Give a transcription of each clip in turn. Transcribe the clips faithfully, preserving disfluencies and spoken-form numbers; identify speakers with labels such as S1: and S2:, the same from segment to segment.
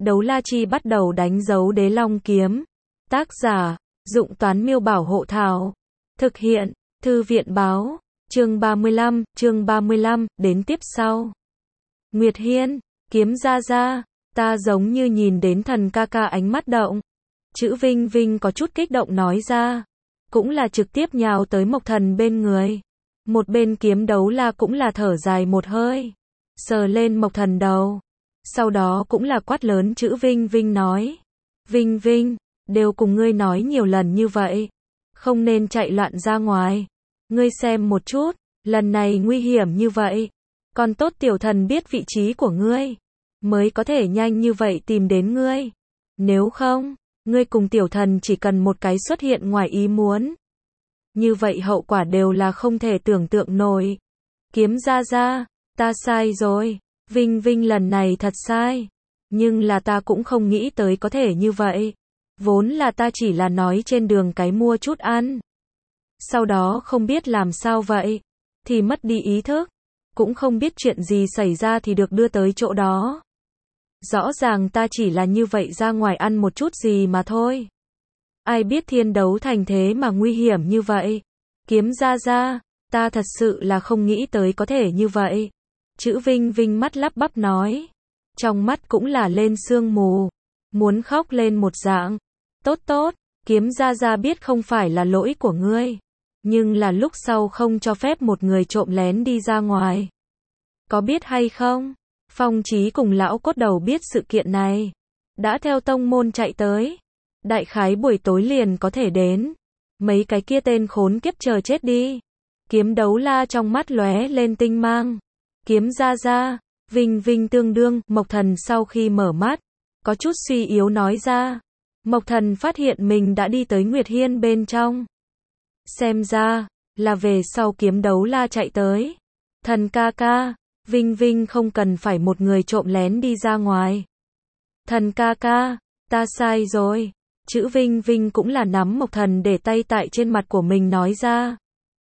S1: Đấu La Chi bắt đầu đánh dấu Đế Long kiếm. Tác giả, Dụng Toán Miêu Bảo Hộ Thảo. Thực hiện, Thư viện Báo. Chương ba mươi lăm, chương ba mươi lăm, đến tiếp sau. Nguyệt Hiên, kiếm ra ra, ta giống như nhìn đến thần ca ca ánh mắt động. Chữ Vinh Vinh có chút kích động nói ra. Cũng là trực tiếp nhào tới Mộc Thần bên người. Một bên Kiếm Đấu La cũng là thở dài một hơi. Sờ lên Mộc Thần đầu. Sau đó cũng là quát lớn chữ Vinh Vinh nói. Vinh Vinh, đều cùng ngươi nói nhiều lần như vậy. Không nên chạy loạn ra ngoài. Ngươi xem một chút, lần này nguy hiểm như vậy. Còn tốt tiểu thần biết vị trí của ngươi. Mới có thể nhanh như vậy tìm đến ngươi. Nếu không, ngươi cùng tiểu thần chỉ cần một cái xuất hiện ngoài ý muốn. Như vậy hậu quả đều là không thể tưởng tượng nổi. Kiếm ra ra, ta sai rồi. Vinh Vinh lần này thật sai. Nhưng là ta cũng không nghĩ tới có thể như vậy. Vốn là ta chỉ là nói trên đường cái mua chút ăn. Sau đó không biết làm sao vậy. Thì mất đi ý thức. Cũng không biết chuyện gì xảy ra thì được đưa tới chỗ đó. Rõ ràng ta chỉ là như vậy ra ngoài ăn một chút gì mà thôi. Ai biết thiên đấu thành thế mà nguy hiểm như vậy. Kiếm ra ra, ta thật sự là không nghĩ tới có thể như vậy. Chữ Vinh Vinh mắt lắp bắp nói. Trong mắt cũng là lên sương mù. Muốn khóc lên một dạng. Tốt tốt, kiếm ra ra biết không phải là lỗi của ngươi. Nhưng là lúc sau không cho phép một người trộm lén đi ra ngoài. Có biết hay không? Phong Chí cùng lão cốt đầu biết sự kiện này. Đã theo tông môn chạy tới. Đại khái buổi tối liền có thể đến. Mấy cái kia tên khốn kiếp chờ chết đi. Kiếm Đấu La trong mắt lóe lên tinh mang. Kiếm ra ra, Vinh Vinh tương đương, Mộc Thần sau khi mở mắt. Có chút suy yếu nói ra. Mộc Thần phát hiện mình đã đi tới Nguyệt Hiên bên trong. Xem ra, là về sau Kiếm Đấu La chạy tới. Thần ca ca, Vinh Vinh không cần phải một người trộm lén đi ra ngoài. Thần ca ca, ta sai rồi. Chữ Vinh Vinh cũng là nắm Mộc Thần để tay tại trên mặt của mình nói ra.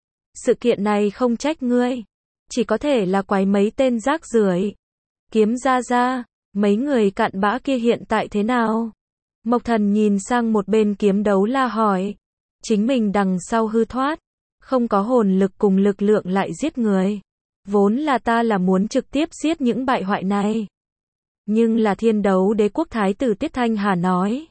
S1: Sự kiện này không trách ngươi. Chỉ có thể là quái mấy tên rác rưởi. Kiếm ra ra, mấy người cặn bã kia hiện tại thế nào? Mộc Thần nhìn sang một bên Kiếm Đấu La hỏi. Chính mình đằng sau hư thoát. Không có hồn lực cùng lực lượng lại giết người. Vốn là ta là muốn trực tiếp giết những bại hoại này. Nhưng là thiên đấu đế quốc thái tử Tiết Thanh Hà nói.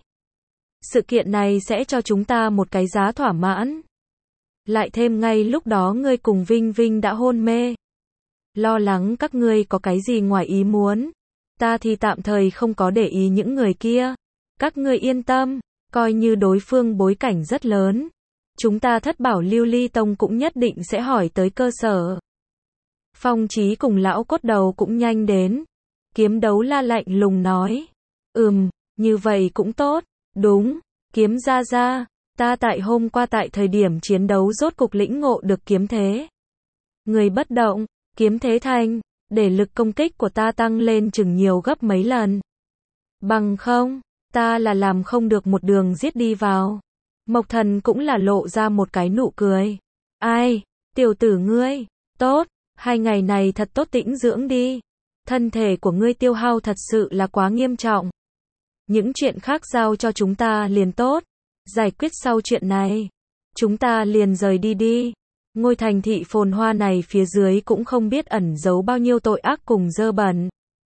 S1: Sự kiện này sẽ cho chúng ta một cái giá thỏa mãn. Lại thêm ngay lúc đó ngươi cùng Vinh Vinh đã hôn mê. Lo lắng các ngươi có cái gì ngoài ý muốn. Ta thì tạm thời không có để ý những người kia. Các ngươi yên tâm, coi như đối phương bối cảnh rất lớn. Chúng ta Thất Bảo Lưu Ly Tông cũng nhất định sẽ hỏi tới cơ sở. Phong Chí cùng lão cốt đầu cũng nhanh đến. Kiếm Đấu La lạnh lùng nói. Ừm, như vậy cũng tốt. Đúng, kiếm ra ra. Ta tại hôm qua tại thời điểm chiến đấu rốt cục lĩnh ngộ được kiếm thế. Người bất động, kiếm thế thành, để lực công kích của ta tăng lên chừng nhiều gấp mấy lần. Bằng không, ta là làm không được một đường giết đi vào. Mộc Thần cũng là lộ ra một cái nụ cười. Ai, tiểu tử ngươi, tốt, hai ngày này thật tốt tĩnh dưỡng đi. Thân thể của ngươi tiêu hao thật sự là quá nghiêm trọng. Những chuyện khác giao cho chúng ta liền tốt. Giải quyết sau chuyện này. Chúng ta liền rời đi đi. Ngôi thành thị phồn hoa này phía dưới cũng không biết ẩn giấu bao nhiêu tội ác cùng dơ bẩn.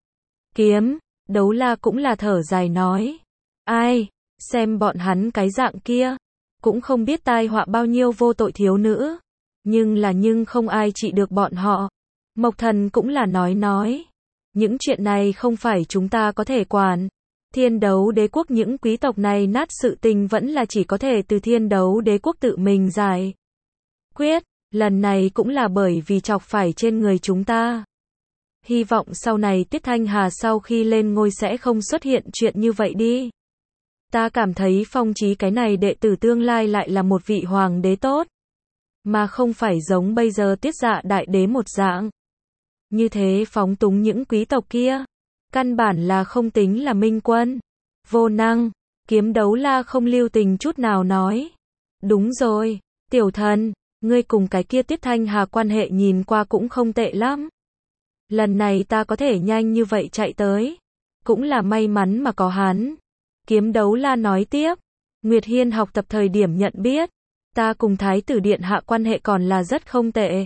S1: Kiếm, Đấu La cũng là thở dài nói. Ai, xem bọn hắn cái dạng kia. Cũng không biết tai họa bao nhiêu vô tội thiếu nữ. Nhưng là nhưng không ai trị được bọn họ. Mộc Thần cũng là nói nói. Những chuyện này không phải chúng ta có thể quản. Thiên đấu đế quốc những quý tộc này nát sự tình vẫn là chỉ có thể từ thiên đấu đế quốc tự mình giải quyết. Lần này cũng là bởi vì chọc phải trên người chúng ta. Hy vọng sau này Tiết Thanh Hà sau khi lên ngôi sẽ không xuất hiện chuyện như vậy đi. Ta cảm thấy Phong Chí cái này đệ tử tương lai lại là một vị hoàng đế tốt. Mà không phải giống bây giờ Tiết Dạ đại đế một dạng. Như thế phóng túng những quý tộc kia. Căn bản là không tính là minh quân. Vô năng, Kiếm Đấu La không lưu tình chút nào nói. Đúng rồi, tiểu thần, ngươi cùng cái kia Tiết Thanh Hà quan hệ nhìn qua cũng không tệ lắm. Lần này ta có thể nhanh như vậy chạy tới. cũng là may mắn mà có hắn. Kiếm Đấu La nói tiếp, Nguyệt Hiên học tập thời điểm nhận biết, ta cùng Thái tử điện hạ quan hệ còn là rất không tệ.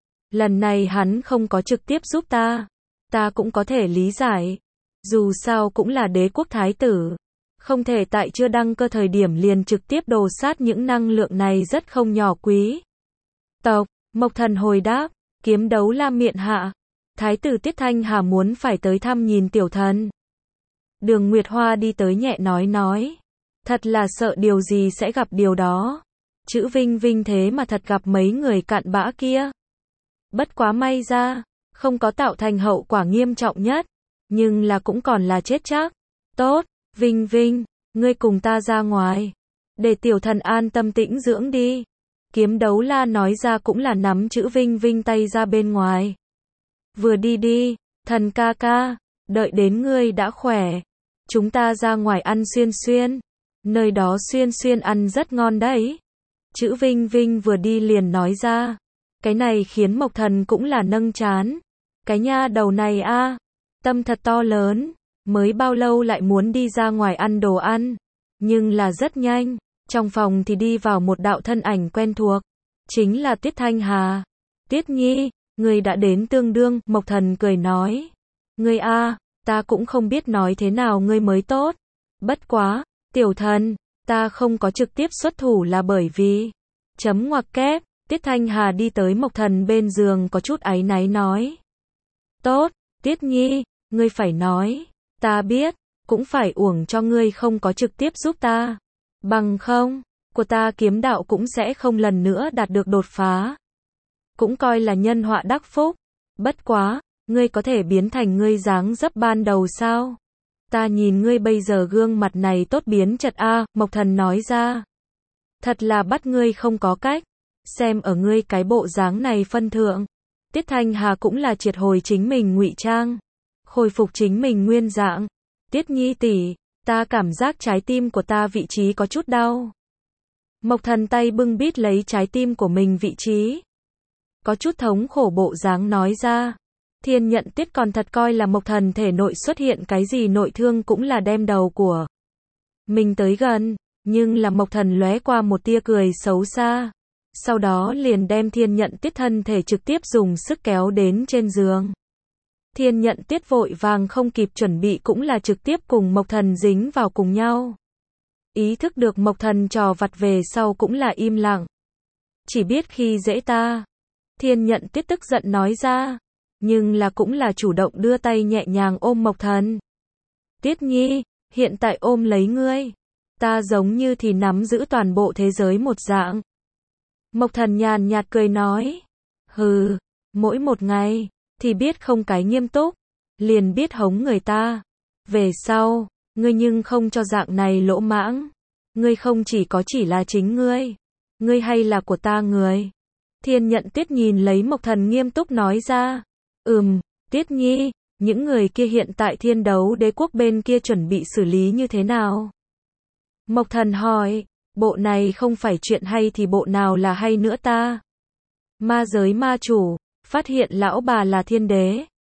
S1: Lần này hắn không có trực tiếp giúp ta, ta cũng có thể lý giải. Dù sao cũng là đế quốc thái tử, không thể tại chưa đăng cơ thời điểm liền trực tiếp đồ sát những năng lượng này rất không nhỏ quý. Tộc, Mộc Thần hồi đáp, Kiếm Đấu La miệng hạ, Thái tử Tiết Thanh Hà muốn phải tới thăm nhìn tiểu thần. Đường Nguyệt Hoa đi tới nhẹ nói nói, thật là sợ điều gì sẽ gặp điều đó. Chữ Vinh Vinh thế mà thật gặp mấy người cặn bã kia. Bất quá may ra, không có tạo thành hậu quả nghiêm trọng nhất, nhưng là cũng còn là chết chắc. Tốt, Vinh Vinh, ngươi cùng ta ra ngoài, để tiểu thần an tâm tĩnh dưỡng đi. Kiếm Đấu La nói ra cũng là nắm chữ Vinh Vinh tay ra bên ngoài. Vừa đi đi, thần ca ca, đợi đến ngươi đã khỏe, chúng ta ra ngoài ăn xuyên xuyên, nơi đó xuyên xuyên ăn rất ngon đấy. Chữ Vinh Vinh vừa đi liền nói ra, cái này khiến Mộc Thần cũng là nâng trán. Cái nha đầu này a, tâm thật to lớn, mới bao lâu lại muốn đi ra ngoài ăn đồ ăn, nhưng là rất nhanh, trong phòng thì đi vào một đạo thân ảnh quen thuộc, chính là Tiết Thanh Hà. Tiết Nhi, ngươi đã đến tương đương, Mộc Thần cười nói. Ngươi a, ta cũng không biết nói thế nào ngươi mới tốt. Bất quá, tiểu thần, ta không có trực tiếp xuất thủ là bởi vì, chấm ngoặc kép, Tiết Thanh Hà đi tới Mộc Thần bên giường có chút áy náy nói. Tốt, Tiết Nhi, ngươi phải nói, ta biết, cũng phải uổng cho ngươi không có trực tiếp giúp ta. Bằng không, của ta kiếm đạo cũng sẽ không lần nữa đạt được đột phá. Cũng coi là nhân họa đắc phúc. Bất quá, ngươi có thể biến thành ngươi dáng dấp ban đầu sao? Ta nhìn ngươi bây giờ gương mặt này tốt biến chật a, Mộc Thần nói ra. Thật là bắt ngươi không có cách. Xem ở ngươi cái bộ dáng này phân thượng. Tiết Thanh Hà cũng là triệt hồi chính mình ngụy trang, khôi phục chính mình nguyên dạng. Tiết Nhi tỷ, ta cảm giác trái tim của ta vị trí có chút đau. Mộc Thần tay bưng bít lấy trái tim của mình vị trí, có chút thống khổ bộ dáng nói ra. Thiên Nhận Tiết còn thật coi là Mộc Thần thể nội xuất hiện cái gì nội thương cũng là đem đầu của mình tới gần, nhưng là Mộc Thần lóe qua một tia cười xấu xa, sau đó liền đem Thiên Nhận Tiết thân thể trực tiếp dùng sức kéo đến trên giường. Thiên Nhận Tiết vội vàng không kịp chuẩn bị cũng là trực tiếp cùng Mộc Thần dính vào cùng nhau. Ý thức được Mộc Thần trò vặt về sau cũng là im lặng. Chỉ biết khi dễ ta. Thiên Nhận Tiết tức giận nói ra, nhưng là cũng là chủ động đưa tay nhẹ nhàng ôm Mộc Thần. Tiết Nhi, hiện tại ôm lấy ngươi, ta giống như thì nắm giữ toàn bộ thế giới một dạng. Mộc Thần nhàn nhạt cười nói, hừ, mỗi một ngày, thì biết không cái nghiêm túc, liền biết hống người ta. Về sau, ngươi nhưng không cho dạng này lỗ mãng, ngươi không chỉ có chỉ là chính ngươi, ngươi hay là của ta người. Thiên Nhận Tiết nhìn lấy Mộc Thần nghiêm túc nói ra, ừm, Tiết Nhi, những người kia hiện tại Thiên Đấu Đế quốc bên kia chuẩn bị xử lý như thế nào? Mộc Thần hỏi, bộ này không phải chuyện hay thì bộ nào là hay nữa ta? Ma giới ma chủ, phát hiện lão bà là thiên đế,